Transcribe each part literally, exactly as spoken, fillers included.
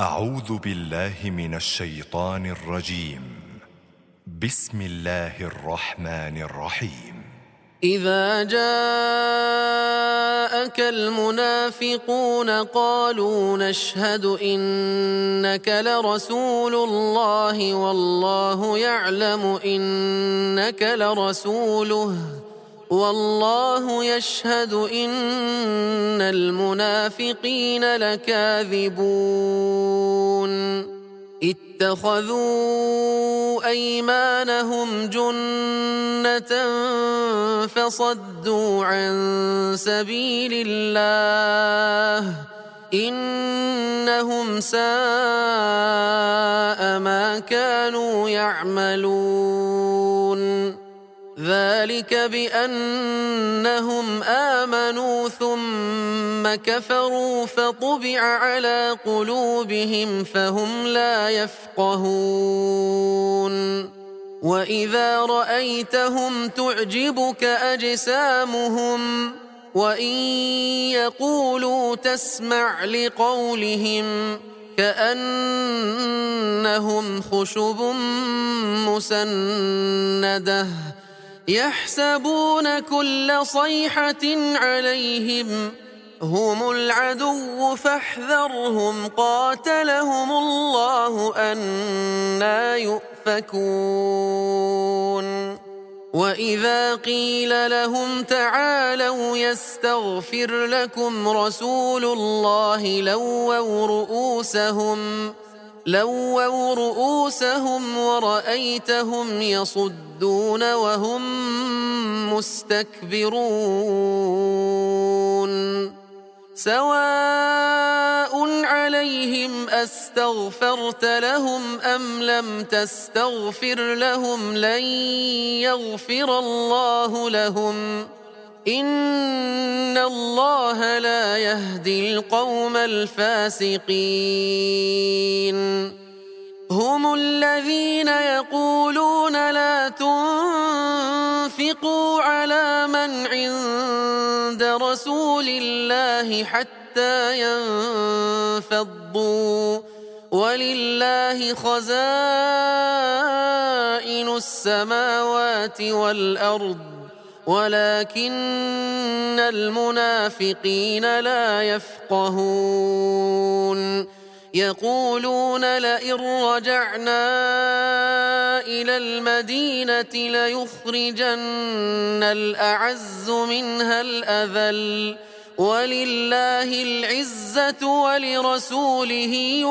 أعوذ بالله من الشيطان الرجيم. بسم الله الرحمن الرحيم. إذا جاءك المنافقون قالوا نشهد إنك لرسول الله والله يعلم إنك لرسوله والله يشهد إن المنافقين لكاذبون اتخذوا أيمانهم جنة فصدوا عن سبيل الله إنهم ساء ما كانوا يعملون ذلك بأنهم آمنوا ثم كفروا فطبع على قلوبهم فهم لا يفقهون وإذا رأيتهم تعجبك أجسامهم وإن يقولوا تسمع لقولهم كأنهم خشب مسندة يحسبون كل صيحة عليهم هم العدو فاحذرهم قاتلهم الله أنى يؤفكون وإذا قيل لهم تعالوا يستغفر لكم رسول الله لووا رؤوسهم لووا رؤوسهم ورأيتهم يصدون وهم مستكبرون سواء عليهم أستغفرت لهم أم لم تستغفر لهم لن يغفر الله لهم إن الله لا يهدي القوم الفاسقين هم الذين يقولون لا تنفقوا على من عند رسول الله حتى ينفضوا ولله خزائن السماوات والأرض ولكن المنافقين لا يفقهون يقولون لئن رجعنا إلى المدينة ليخرجن الأعز منها الأذل ولله العزة ولرسوله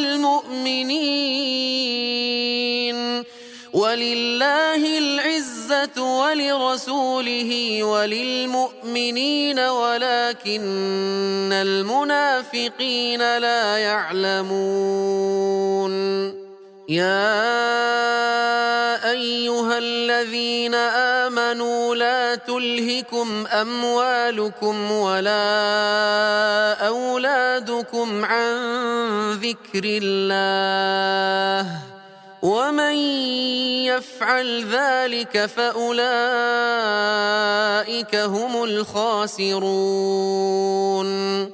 وللمؤمنين ولله العزة ولرسوله وللمؤمنين ولكن المنافقين لا يعلمون يا أيها الذين آمنوا لا تلهكم أموالكم ولا أولادكم عن ذكر الله ومن يفعل ذلك فأولئك هم الخاسرون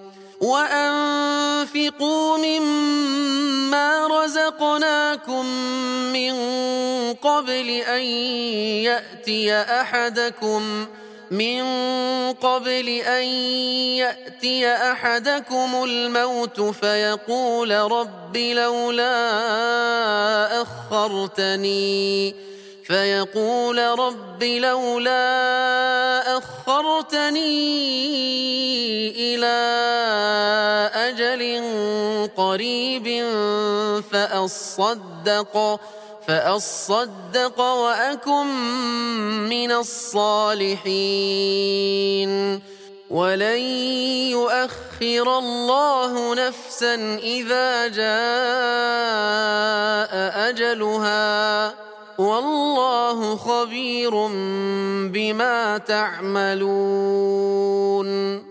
وأنفقوا مما رزقناكم من قبل أن يأتي أحدكم من قبل أن يأتي أحدكم الموت فيقول رب لولا أخرتني فيقول رب لولا أخرتني إلى أجل قريب فأصدق فأصدق وأكن من الصالحين ولن يؤخر الله نفسا إذا جاء أجلها والله خبير بما تعملون.